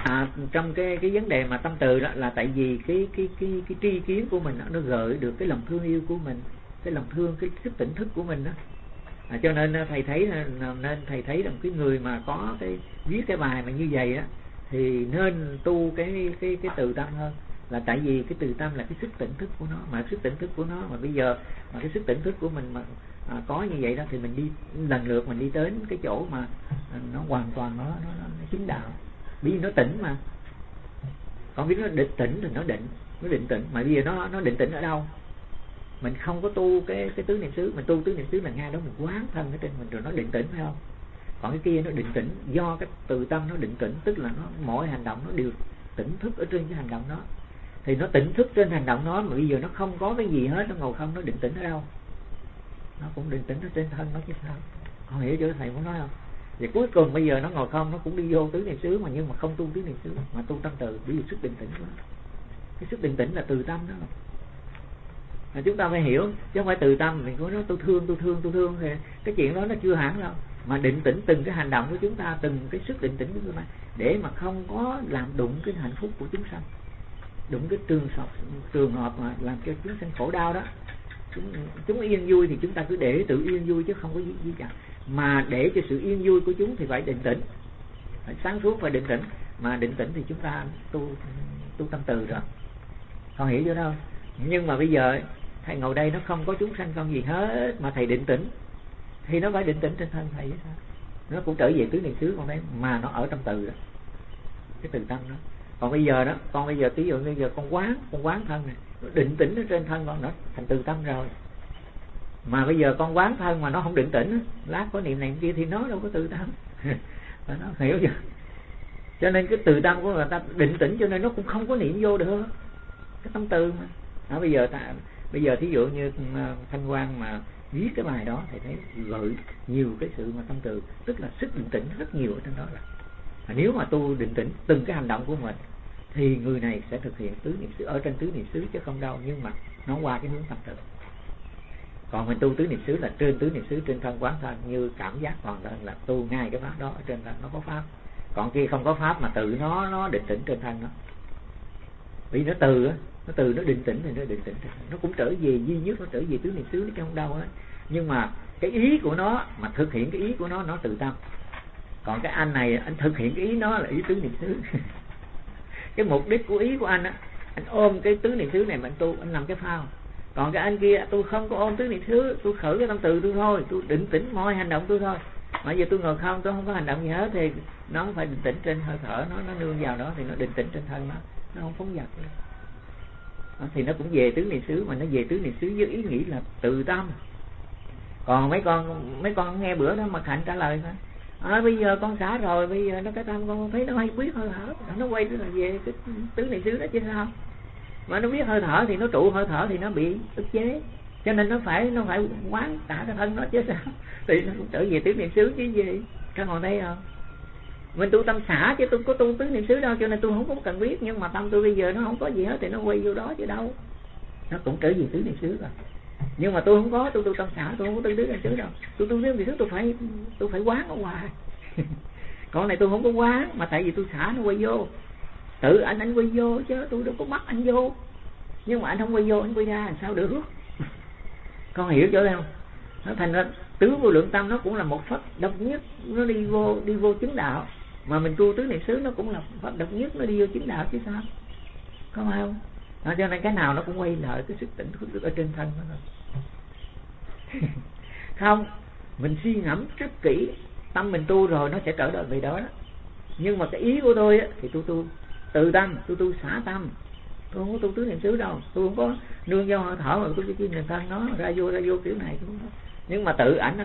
A: Trong cái vấn đề mà tâm từ đó là tại vì cái tri kiến của mình nó gợi được cái lòng thương yêu của mình, cái lòng thương, cái sức tỉnh thức của mình đó. Cho nên thầy thấy rằng cái người mà có cái viết cái bài mà như vậy đó thì nên tu cái từ tâm hơn, là tại vì cái từ tâm là cái sức tỉnh thức của nó, mà sức tỉnh thức của nó mà bây giờ mà cái sức tỉnh thức của mình mà có như vậy đó thì mình đi lần lượt mình đi đến cái chỗ mà nó hoàn toàn nó chứng đạo, bởi vì nó tỉnh mà. Còn biết nó định tỉnh thì nó định tĩnh, mà bây giờ nó định tĩnh ở đâu? Mình không có tu cái tứ niệm xứ, mình tu tứ niệm xứ là ngay đó mình quán thân ở trên mình rồi nó định tĩnh, phải không? Còn cái kia nó định tĩnh do cái từ tâm nó định tĩnh, tức là nó mỗi hành động nó đều tỉnh thức ở trên cái hành động đó. Thì nó tỉnh thức trên hành động đó, mà bây giờ nó không có cái gì hết, nó ngồi không, nó định tĩnh ở đâu? Nó cũng định tĩnh ở trên thân nó chứ sao? Con hiểu chỗ thầy muốn nói không? Vậy cuối cùng bây giờ nó ngồi không, nó cũng đi vô tứ niệm xứ mà, nhưng mà không tu tứ niệm xứ mà tu tâm từ, ví dụ sức định tĩnh đó. Cái sức định tĩnh là từ tâm đó. Mà chúng ta phải hiểu, chứ không phải từ tâm mình có nói tôi thương thì cái chuyện đó nó chưa hẳn đâu. Mà định tĩnh từng cái hành động của chúng ta, từng cái sức định tĩnh của chúng ta, để mà không có làm đụng cái hạnh phúc của chúng sanh, đụng cái trường hợp mà làm cho chúng sanh khổ đau đó. Chúng yên vui thì chúng ta cứ để tự yên vui chứ không có gì cả. Mà để cho sự yên vui của chúng thì phải định tĩnh, phải sáng suốt, phải định tĩnh. Mà định tĩnh thì chúng ta tu tâm từ rồi, con hiểu chưa đâu? Nhưng mà bây giờ thầy ngồi đây nó không có chúng sanh không gì hết mà thầy định tĩnh, thì nó phải định tĩnh trên thân thầy chứ sao? Nó cũng trở về tứ niệm xứ con đấy, mà nó ở trong từ đó, cái từ tâm đó. Còn bây giờ đó, con bây giờ ví dụ bây giờ con quán thân này, định tĩnh ở trên thân con, nó thành từ tâm rồi. Mà bây giờ con quán thân mà nó không định tĩnh, lát có niệm này niệm kia thì nó đâu có từ tâm. Nó hiểu chưa? Cho nên cái từ tâm của người ta định tĩnh, cho nên nó cũng không có niệm vô được cái tâm từ mà. Đó, bây giờ thí dụ như Thanh Quang mà viết cái bài đó thì thấy gợi nhiều cái sự mà tâm từ, tức là sức định tĩnh rất nhiều ở trong đó rồi. Nếu mà tu định tĩnh từng cái hành động của mình thì người này sẽ thực hiện tứ niệm xứ ở trên tứ niệm xứ chứ không đâu, nhưng mà nó qua cái hướng tâm từ. Còn mình tu tứ niệm xứ là trên tứ niệm xứ, trên thân quán thân, như cảm giác còn là tu ngay cái pháp đó, ở trên thân nó có pháp. Còn kia không có pháp mà tự nó định tĩnh trên thân nó. Vì nó từ nó định tĩnh thì nó định tĩnh, nó cũng trở về duy nhất, nó trở về tứ niệm xứ nó trong đâu á. Nhưng mà cái ý của nó mà thực hiện cái ý của nó từ tâm. Còn cái anh này anh thực hiện cái ý nó là ý tứ niệm xứ. Cái mục đích của ý của anh á, anh ôm cái tứ niệm xứ này mà anh tu, anh làm cái phao. Còn cái anh kia tôi không có ôm tứ niệm xứ, tôi khởi cái tâm từ tôi thôi, tôi định tĩnh mọi hành động tôi thôi. Mà giờ tôi ngồi không, tôi không có hành động gì hết thì nó phải định tĩnh trên hơi thở, nó nương vào đó thì nó định tĩnh trên thân nó không phóng dật. Thì nó cũng về tứ niệm xứ, mà nó về tứ niệm xứ với ý nghĩ là từ tâm. Còn mấy con nghe bữa đó mà Hạnh trả lời thôi, bây giờ con xả rồi, bây giờ nó cái tâm con thấy nó hay biết hơi thở, nó quay trở lại về cái tứ niệm xứ đó chứ sao? Mà nó biết hơi thở thì nó trụ hơi thở thì nó bị ức chế, cho nên nó phải quán cả cái thân nó chứ sao? Thì nó cũng trở về tứ niệm xứ chứ gì? Các ngồi đây không? Mình tu tâm xả chứ tôi có tu tứ niệm xứ đâu, cho nên tôi không có cần biết. Nhưng mà tâm tôi bây giờ nó không có gì hết thì nó quay vô đó chứ đâu, nó cũng trở về tứ niệm xứ rồi. Nhưng mà tôi không có tu tâm xả, tôi không có tu tứ niệm xứ đâu. Tôi tu tứ niệm xứ tôi phải quán ở ngoài. Còn này tôi không có quán, mà tại vì tôi xả nó quay vô. Tự anh quay vô chứ tôi đâu có bắt anh vô. Nhưng mà anh không quay vô, anh quay ra làm sao được? Con hiểu chỗ đây không? Nó thành ra tứ vô lượng tâm nó cũng là một pháp độc nhất, nó đi vô chứng đạo. Mà mình tu tứ niệm xứ nó cũng là pháp độc nhất, nó đi vô chứng đạo chứ sao? Có phải không? Cho nên cái nào nó cũng quay lại cái sức tỉnh thức ở trên thân nó thôi. Không, mình suy ngẫm rất kỹ, tâm mình tu rồi nó sẽ trở lại về đó đó. Nhưng mà cái ý của tôi á, thì tôi tu từ tâm, tôi tu xả tâm. Tôi không có tu tứ niệm xứ đâu, tôi không có nương vô hơi thở mà tôi chỉ niệm thân nó ra vô kiểu này cũng không. Nhưng mà tự ảnh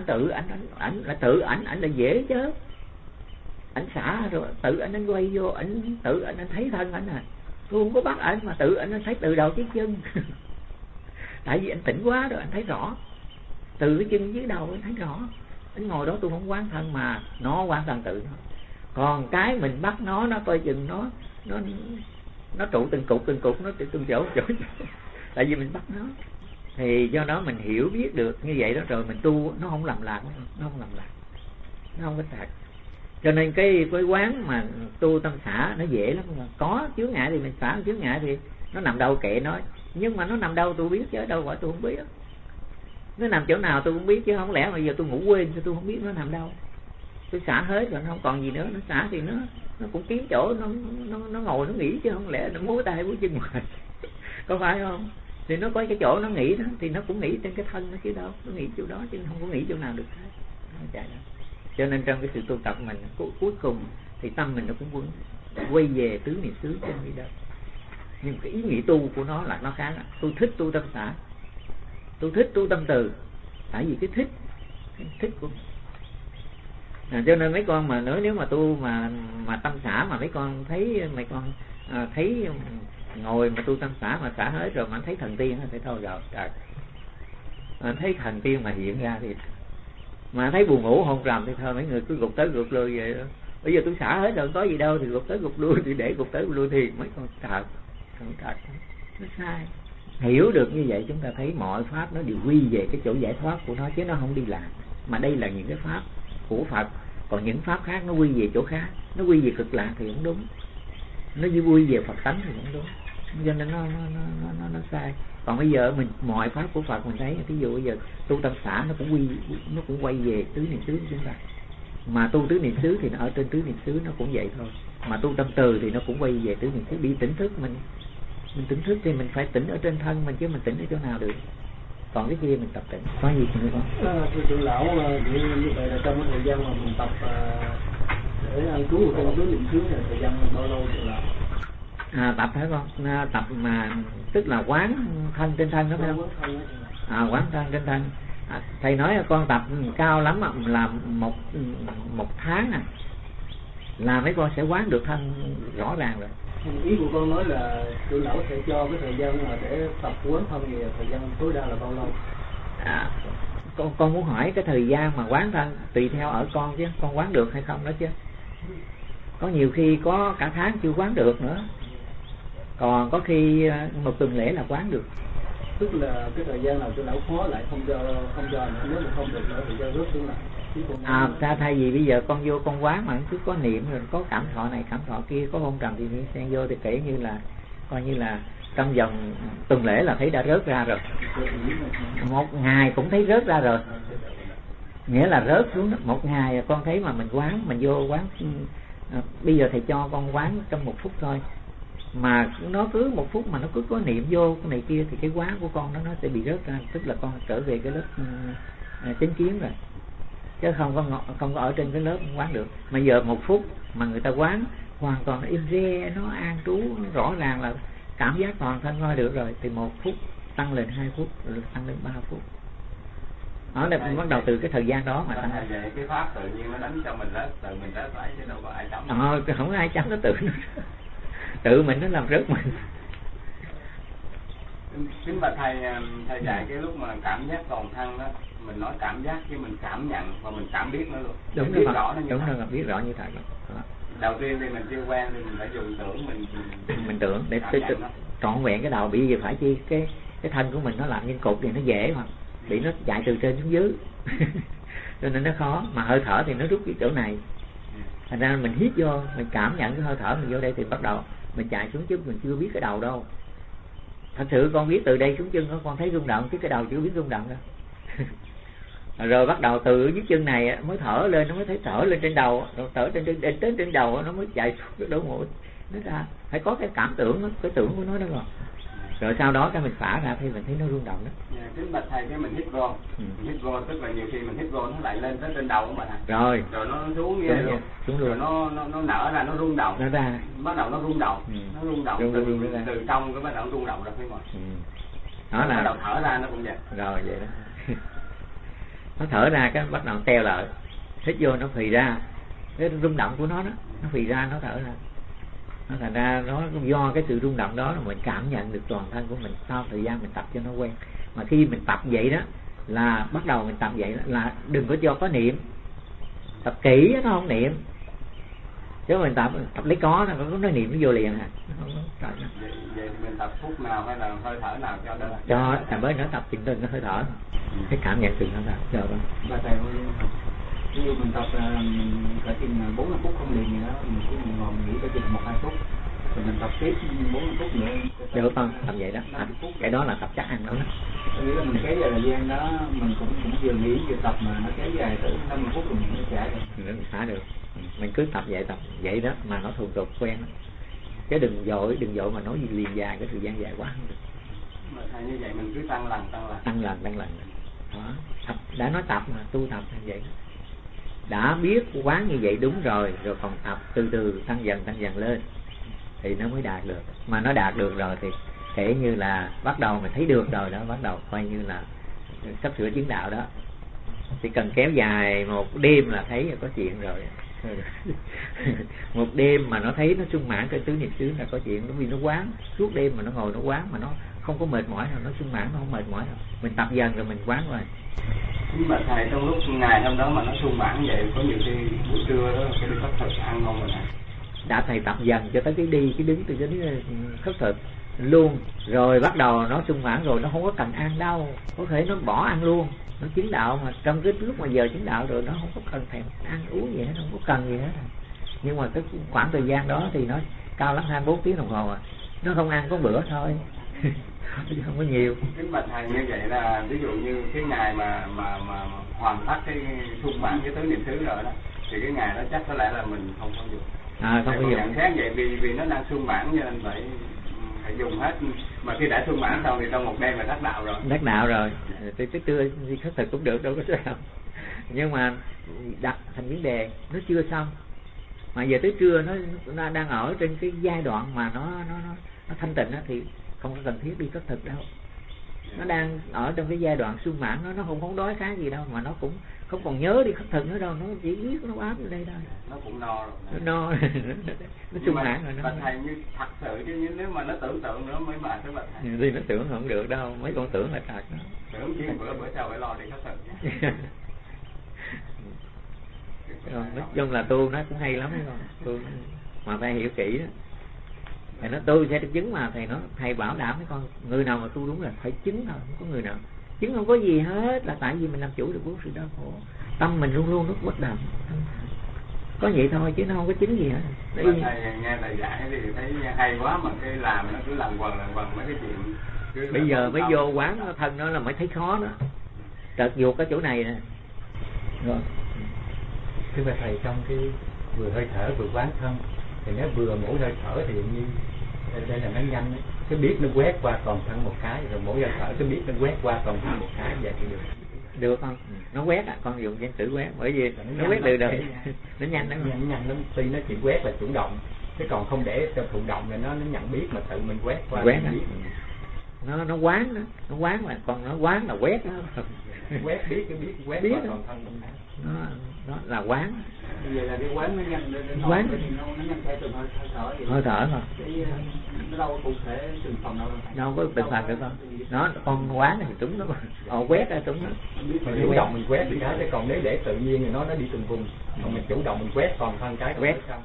A: là dễ chứ. Ảnh xả rồi tự anh quay vô, tự anh thấy thân ảnh à. Tôi không có bắt ảnh mà tự anh thấy từ đầu tới chân. Tại vì anh tỉnh quá rồi anh thấy rõ. Từ cái chân dưới đầu anh thấy rõ. Anh ngồi đó tôi không quán thân mà nó quán thân tự nó. Còn cái mình bắt nó coi chừng nó trụ từng cục nó từng chỗ. Tại vì mình bắt nó. Thì do đó mình hiểu biết được như vậy đó rồi mình tu nó không làm lạc, nó không có tạc. Cho nên cái quán mà tu tâm xả nó dễ lắm. Có chướng ngại thì mình xả, chướng ngại thì nó nằm đâu kệ nó. Nhưng mà nó nằm đâu tôi biết chứ ở đâu gọi tôi không biết. Nó nằm chỗ nào tôi cũng biết, chứ không lẽ mà giờ tôi ngủ quên sao tôi không biết nó nằm đâu. Tôi xả hết rồi nó không còn gì nữa. Nó xả thì nó cũng kiếm chỗ nó ngồi nó nghỉ, chứ không lẽ nó múa tay múa chân ngoài có phải không? Thì nó có cái chỗ nó nghỉ đó, thì nó cũng nghỉ trên cái thân nó chứ đâu, nó nghỉ chỗ đó chứ không có nghỉ chỗ nào được hết. Cho nên trong cái sự tu tập mình cuối cùng thì tâm mình nó cũng quay về tứ niệm xứ trên đi đâu. Nhưng cái ý nghĩa tu của nó là nó khác. Tôi thích tu tâm xả, tôi thích tu tâm từ, tại vì cái thích của mình. Cho nên mấy con mà nếu mà tu mà tâm xả mà mấy con thấy thấy ngồi mà tu tâm xả mà xả hết rồi mà anh thấy thần tiên thì thôi rồi trời. Thấy thần tiên mà hiện ra thì mà thấy buồn ngủ hôn trầm thì thôi mấy người cứ gục tới gục lui vậy đó. Bây giờ tôi xả hết rồi có gì đâu thì gục tới gục lui, thì để gục tới gục lui thì mấy con trời nó sai. Hiểu được như vậy chúng ta thấy mọi pháp nó đều quy về cái chỗ giải thoát của nó, chứ nó không đi lạc. Mà đây là những cái pháp của Phật, còn những pháp khác nó quy về chỗ khác, nó quy về cực lạc thì không đúng, nó quy về Phật tánh thì không đúng, cho nên nó sai. Còn bây giờ mình mọi pháp của Phật mình thấy, ví dụ bây giờ tu tâm xả nó cũng quay về tứ niệm xứ của chúng ta, mà tu tứ niệm xứ thì nó ở trên tứ niệm xứ nó cũng vậy thôi, mà tu tâm từ thì nó cũng quay về tứ niệm xứ. Đi tỉnh thức mình tỉnh thức thì mình phải tỉnh ở trên thân mình, chứ mình tỉnh ở chỗ nào được. Còn cái kia mình tập tỉnh có gì nữa không?
F: Thưa trưởng lão, như vậy là trong cái thời gian mà mình tập để ăn trú ở trong tứ niệm xứ là thời gian bao lâu trưởng lão?
A: Tập phải không? Tập mà tức là quán thân trên thân đó phải không? Quán thân trên thân. Thầy nói là con tập cao lắm là một tháng là mấy con sẽ quán được thân rõ ràng rồi.
F: Ý của con nói là trưởng lão sẽ cho cái thời gian mà để tập quán thân thì thời gian tối đa là bao lâu?
A: Con muốn hỏi cái thời gian mà quán thân tùy theo ở con chứ, con quán được hay không đó chứ. Có nhiều khi có cả tháng chưa quán được nữa, còn có khi một tuần lễ là quán được.
F: Tức là cái thời gian nào trưởng lão khó lại không cho nữa, nếu mà không được nữa thì cho rớt xuống lại.
A: Thay vì bây giờ con vô con quán mà cứ có niệm rồi có cảm thọ này cảm thọ kia, có hôn trầm thì xen vô thì kể như là coi như là trong vòng tuần lễ là thấy đã rớt ra rồi, một ngày cũng thấy rớt ra rồi, nghĩa là rớt xuống một ngày. Con thấy mà mình quán, mình vô quán, bây giờ thầy cho con quán trong 1 phút thôi, mà nó cứ 1 phút mà nó cứ có niệm vô cái này kia thì cái quán của con nó sẽ bị rớt ra, tức là con trở về cái lớp chánh kiến rồi, chứ không có ở trên cái lớp quán được. Mà giờ 1 phút mà người ta quán hoàn toàn im re, nó an trú, nó rõ ràng là cảm giác toàn thân thôi được rồi, thì 1 phút tăng lên 2 phút rồi tăng lên 3 phút. Đó là bắt đầu từ cái thời gian đó mà tăng.
C: Vậy cái pháp tự nhiên nó đánh cho mình rớt, tự mình rớt phải chứ đâu có ai chấm.
A: Không có ai chấm, nó tự mình nó làm rớt mình.
C: Kính bạch thầy dạy cái lúc mà cảm giác toàn thân đó, mình nói cảm giác chứ mình cảm nhận và mình cảm biết nó luôn.
A: Đúng
C: biết
A: rồi,
C: rõ nó như
A: đúng rồi, biết rõ như thầy.
C: Đầu tiên thì mình chưa quen thì mình phải dùng tưởng,
A: mình tưởng để trọn vẹn cái đầu. Bị gì phải chi cái thân của mình nó làm như cục thì nó dễ, mà bị nó chạy từ trên xuống dưới cho nên nó khó. Mà hơi thở thì nó rút cái chỗ này, thành ra mình hít vô, mình cảm nhận cái hơi thở mình vô đây thì bắt đầu mình chạy xuống, chứ mình chưa biết cái đầu đâu. Thật sự con biết từ đây xuống chân con thấy rung động, chứ cái đầu chưa biết rung động đâu. Rồi bắt đầu từ dưới chân này mới thở lên, nó mới thấy thở lên trên đầu, rồi thở trên đầu nó mới chạy xuống cái đôi mũi nó ra. Phải có cái cảm tưởng đó, cái tưởng của nó đó rồi sau đó cái mình xả ra thì mình thấy nó rung động đó.
C: Kính bạch thầy, cái mình hít vô, hít vô tức là nhiều khi mình hít vô nó lại lên tới trên đầu của mình
A: rồi
C: nó xuống như luôn, rồi nó nở ra, nó rung động,
A: nó ra,
C: bắt đầu nó rung động, nó rung động từ trong cái bắt đầu rung động ra phía ngoài. Đó là bắt đầu thở ra nó cũng vậy.
A: Rồi vậy đó. Nó thở ra cái bắt đầu teo lại, hít vô nó phì ra, cái rung động của nó đó, nó phì ra nó thở ra. Nó thành ra nó do cái sự rung động đó là mình cảm nhận được toàn thân của mình. Sau thời gian mình tập cho nó quen. Mà khi mình tập vậy đó là bắt đầu mình tập vậy đó, là đừng có cho có niệm, tập kỹ nó không niệm, chứ mình tập lấy có nó niệm nó vô liền hả.
C: Vậy mình tập phút nào hay là hơi thở nào cho đỡ?
A: Cho thầy mới nói tập chừng từng hơi thở, cái cảm nhận từng hơi thở. Rồi
E: và thầy ví dụ mình tập cả chừng 4-5 phút không liền gì đó, mình cứ ngồi nghỉ cả chừng 1-2 phút, rồi mình tập tiếp 4-5 phút nữa.
A: Được không? Làm vậy đó. Cái đó là tập chắc ăn đó.
E: Nghĩa là mình kéo dài thời gian đó, mình cũng vừa nghỉ vừa tập mà nó kéo dài tới 50 phút rồi mình mới trả được.
A: Nó xả được. Mình cứ tập vậy đó mà nó thuần thục quen. Cái đừng dội mà nói gì liền dài, cái thời gian dài quá không được.
C: Mà thầy như vậy mình cứ tăng lần.
A: Tăng lần. Đó. Đã nói tập mà tu tập như vậy. Đã biết quán như vậy đúng rồi còn tập từ từ tăng dần lên thì nó mới đạt được. Mà nó đạt được rồi thì kể như là bắt đầu mình thấy được rồi đó, bắt đầu coi như là sắp sửa chứng đạo đó. Chỉ cần kéo dài một đêm là thấy là có chuyện rồi. Một đêm mà nó thấy nó sung mãn cái tứ niệm xứ là có chuyện. Vì nó quán suốt đêm mà nó ngồi nó quán mà nó không có mệt mỏi nào, nó sung mãn, nó không mệt mỏi đâu. Mình tập dần rồi mình quán rồi.
C: Nhưng mà thầy trong lúc ngày hôm đó mà nó sung mãn vậy, có nhiều khi buổi trưa đó cái đi khất thực ăn ngon rồi nè.
A: Đã thầy tập dần cho tới cái đi cái đứng từ cái khất thực luôn rồi bắt đầu nó sung mãn rồi, nó không có cần ăn đâu, có thể nó bỏ ăn luôn. Nó chứng đạo mà trong cái lúc mà giờ chứng đạo rồi nó không có cần thèm ăn uống gì hết, không có cần gì hết. Nhưng mà cái khoảng thời gian đó thì nó cao lắm 24 tiếng đồng hồ à, nó không ăn có bữa thôi. Không có nhiều.
C: Kính bạch thầy, như vậy là ví dụ như cái ngày mà hoàn tất cái sung mãn cái tứ niệm xứ rồi đó, thì cái ngày đó chắc có lẽ là mình không có dùng.
A: Không có dùng.
C: Nhận xét vậy vì nó đang sung mãn cho nên phải dùng hết. Mà khi đã sung mãn xong thì trong một đêm là đắc đạo rồi.
A: Đắc đạo rồi. Thì tới trưa đi khất thực cũng được, đâu có sao. Nhưng mà đặt thành vấn đề nó chưa xong. Mà giờ tới trưa nó đang ở trên cái giai đoạn mà nó thanh tịnh á thì không có cần thiết đi khất thực đâu. Nó đang ở trong cái giai đoạn sung mãn, nó không đói khát gì đâu, mà nó cũng không còn nhớ đi khất thực nữa đâu, nó chỉ biết nó bám vô đây thôi.
C: Nó cũng no rồi.
A: Nó no. Nó sung mãn rồi.
C: Bạch thầy như thật sự chứ nếu mà nó tưởng tượng nữa mới mệt đó bạch thầy.
A: Thì nó tưởng không được đâu, mấy con tưởng là thật đó.
C: Tưởng chỉ bữa sau phải lo đi khất thực.
A: Nói chung là tu nó cũng hay lắm đấy con. Tu mà phải hiểu kỹ đó. Thầy nói tôi sẽ được chứng mà thầy bảo đảm với con, người nào mà tu đúng là phải chứng thôi, không có người nào chứng không có gì hết, là tại vì mình làm chủ được bốn sự đau khổ, tâm mình luôn luôn nó bất động, có vậy thôi chứ nó không có chứng gì hết.
C: Thầy nghe lời giải thì thấy hay quá mà cái làm nó cứ lần quần mấy cái chuyện.
A: Bây giờ mới vô quán thân nó là mới thấy khó đó, trật ruột ở chỗ này nè. Rồi
D: thưa bà thầy, trong cái vừa hơi thở vừa quán thân thì nếu vừa mỗi hơi thở thì như đây là nó nhanh ấy. Cái biết nó quét qua toàn thân một cái, rồi mỗi hơi thở cái biết nó quét qua toàn thân một cái, vậy thì
A: được không? Nó quét con dùng danh từ quét, bởi vì nó quét từ đời. Nó nhanh lắm.
D: Nhanh lắm, tuy nó chỉ quét là chủ động, chứ còn không để cho thụ động là nó nhận biết mà tự mình quét qua.
A: Quét nó quán đó, nó quán là còn nó quán là quét đó.
D: Quét biết cái biết quét qua toàn thân mình.
A: Nó là quán.
E: Vậy là cái quán nó nhanh lên
A: quán
E: nó nhanh theo từng hơi thở vậy.
A: Hơi thở thôi.
E: Nó đâu cụ thể từng phần đâu
A: có từng phần được không? Nó con quán thì trúng nó, quét ra trúng nó.
D: Mình chủ động mình quét thì cái, chứ còn nếu để tự nhiên thì nó đi từng vùng. Còn mình chủ động mình quét toàn thân cái
A: quét
D: xong.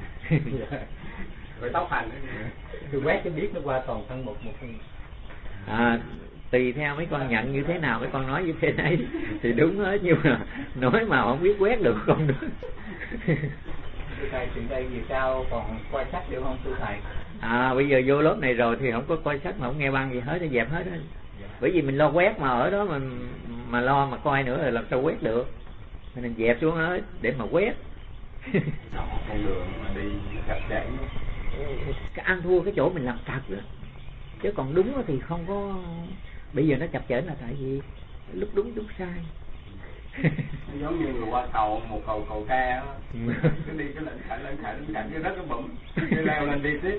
C: Rồi tóc hành
D: cứ quét cái biết nó qua toàn thân một phần.
A: Tùy theo mấy con nhận như thế nào, mấy con nói như thế này thì đúng hết, nhưng mà nói mà không biết quét được không được.
E: Thầy chuyện đây vì sao còn coi sách được không thưa thầy?
A: Bây giờ vô lớp này rồi thì không có coi sách mà không nghe băng gì hết, nó dẹp hết đó. Bởi vì mình lo quét mà ở đó mà lo mà coi nữa là làm sao quét được, mình dẹp xuống hết để mà quét.
C: Con đường mà đi chặt chẽ,
A: cái ăn thua cái chỗ mình làm trật đó, chứ còn đúng thì không có. Bây giờ nó chập chờn là tại vì lúc đúng lúc sai.
C: Giống như người qua cầu, một cầu ca đó. Cứ đi cái lên khởi cái rất cái bụng, cái leo lên đi tiếp.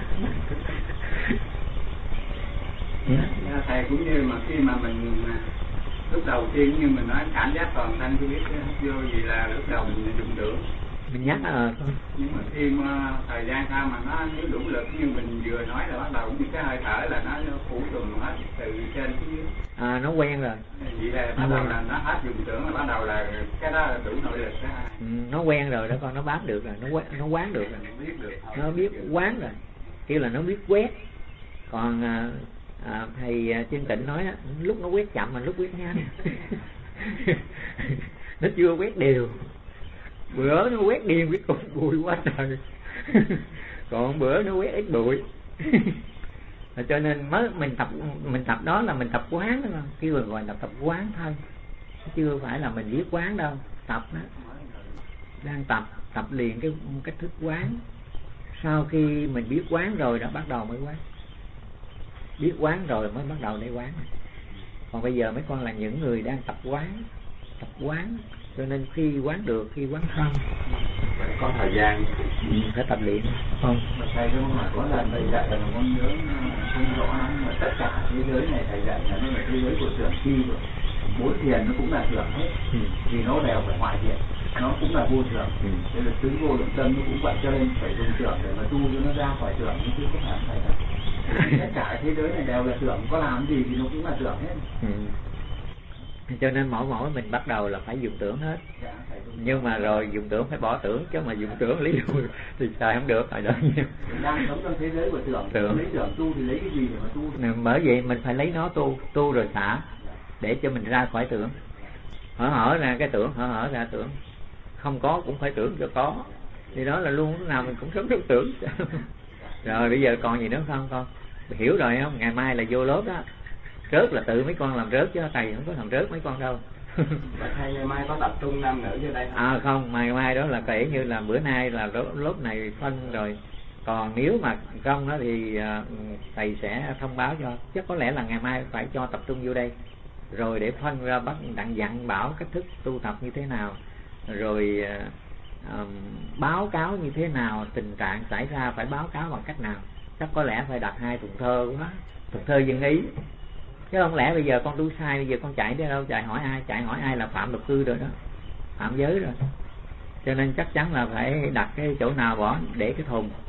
E: Thầy cũng như mà khi mà mình lúc đầu tiên như mình nói cảm giác toàn thân tôi biết vô gì là lúc đầu mình dùng được.
A: Mình nhắc
E: nhưng mà khi mà thời gian sau mà nó nếu đủ lực như mình vừa nói là bắt đầu như cái hơi thở là nó phủ trùm hết từ trên phía dưới.
A: Nó quen rồi.
E: Vậy là bắt đầu là nó hết dùng tưởng là bắt đầu là cái đó là đủ nội lực đó.
A: Nó quen rồi đó con, nó bám được rồi, nó quán được rồi. Nó biết quán rồi, kêu là nó biết quét. Còn thầy Chân Tịnh nói lúc nó quét chậm mà lúc quét nhanh. nó chưa quét đều. Bữa nó quét điên quét cục bụi quá trời. Còn bữa nó quét ít bụi. Cho nên mới mình tập đó là mình tập quán đó, kêu gọi là tập quán thôi, chưa phải là mình biết quán đâu. Tập đó, đang tập liền cái cách thức quán. Sau khi mình biết quán rồi đó, bắt đầu mới quán. Biết quán rồi mới bắt đầu để quán. Còn bây giờ mấy con là những người đang tập quán, cho nên khi quán được, khi quán không
C: có thời gian
A: phải tập luyện. Không,
E: thầy cho con hỏi có lần thầy dạy là con nhớ không rõ lắm, mà tất cả thế giới này thầy dạy là nó là thế giới của tưởng chi rồi. Bốn thiền nó cũng là tưởng hết, vì nó đều phải hoại thiền, nó cũng là vô thường. Thế là tứ vô lượng tâm nó cũng vậy, cho nên phải dùng tưởng để mà tu cho nó ra khỏi tưởng, chứ không phải thầy đâu. Tất cả thế giới này đều là tưởng, có làm gì thì nó cũng là tưởng hết.
A: Cho nên mỗi mình bắt đầu là phải dùng tưởng hết. Nhưng mà rồi dùng tưởng phải bỏ tưởng, chứ mà dùng tưởng lý luận thì xài không được. Hồi đó
E: đang sống trong thế giới của tưởng, lấy tưởng tu thì lấy cái gì để mà tu?
A: Bởi vậy mình phải lấy nó tu rồi xả, để cho mình ra khỏi tưởng. Hở ra cái tưởng, hở ra tưởng. Không có cũng phải tưởng cho có. Thì đó là luôn lúc nào mình cũng sống trong tưởng. Rồi bây giờ còn gì nữa không con? Hiểu rồi không? Ngày mai là vô lớp đó. Rớt là tự mấy con làm rớt, chứ thầy không có làm rớt mấy con đâu.
C: Thầy ngày mai có tập trung nam nữ vô đây không?
A: Không, mai đó là kể như là bữa nay là lớp này phân rồi. Còn nếu mà không đó thì thầy sẽ thông báo cho. Chắc có lẽ là ngày mai phải cho tập trung vô đây, rồi để phân ra bắt đặng dặn bảo cách thức tu tập như thế nào, rồi báo cáo như thế nào, tình trạng xảy ra phải báo cáo bằng cách nào. Chắc có lẽ phải đặt 2 tuần thơ quá, tuần thơ dân ý. Chứ không lẽ bây giờ con tu sai, bây giờ con chạy đi đâu, chạy hỏi ai là phạm luật cư rồi đó, phạm giới rồi. Cho nên chắc chắn là phải đặt cái chỗ nào bỏ để cái thùng.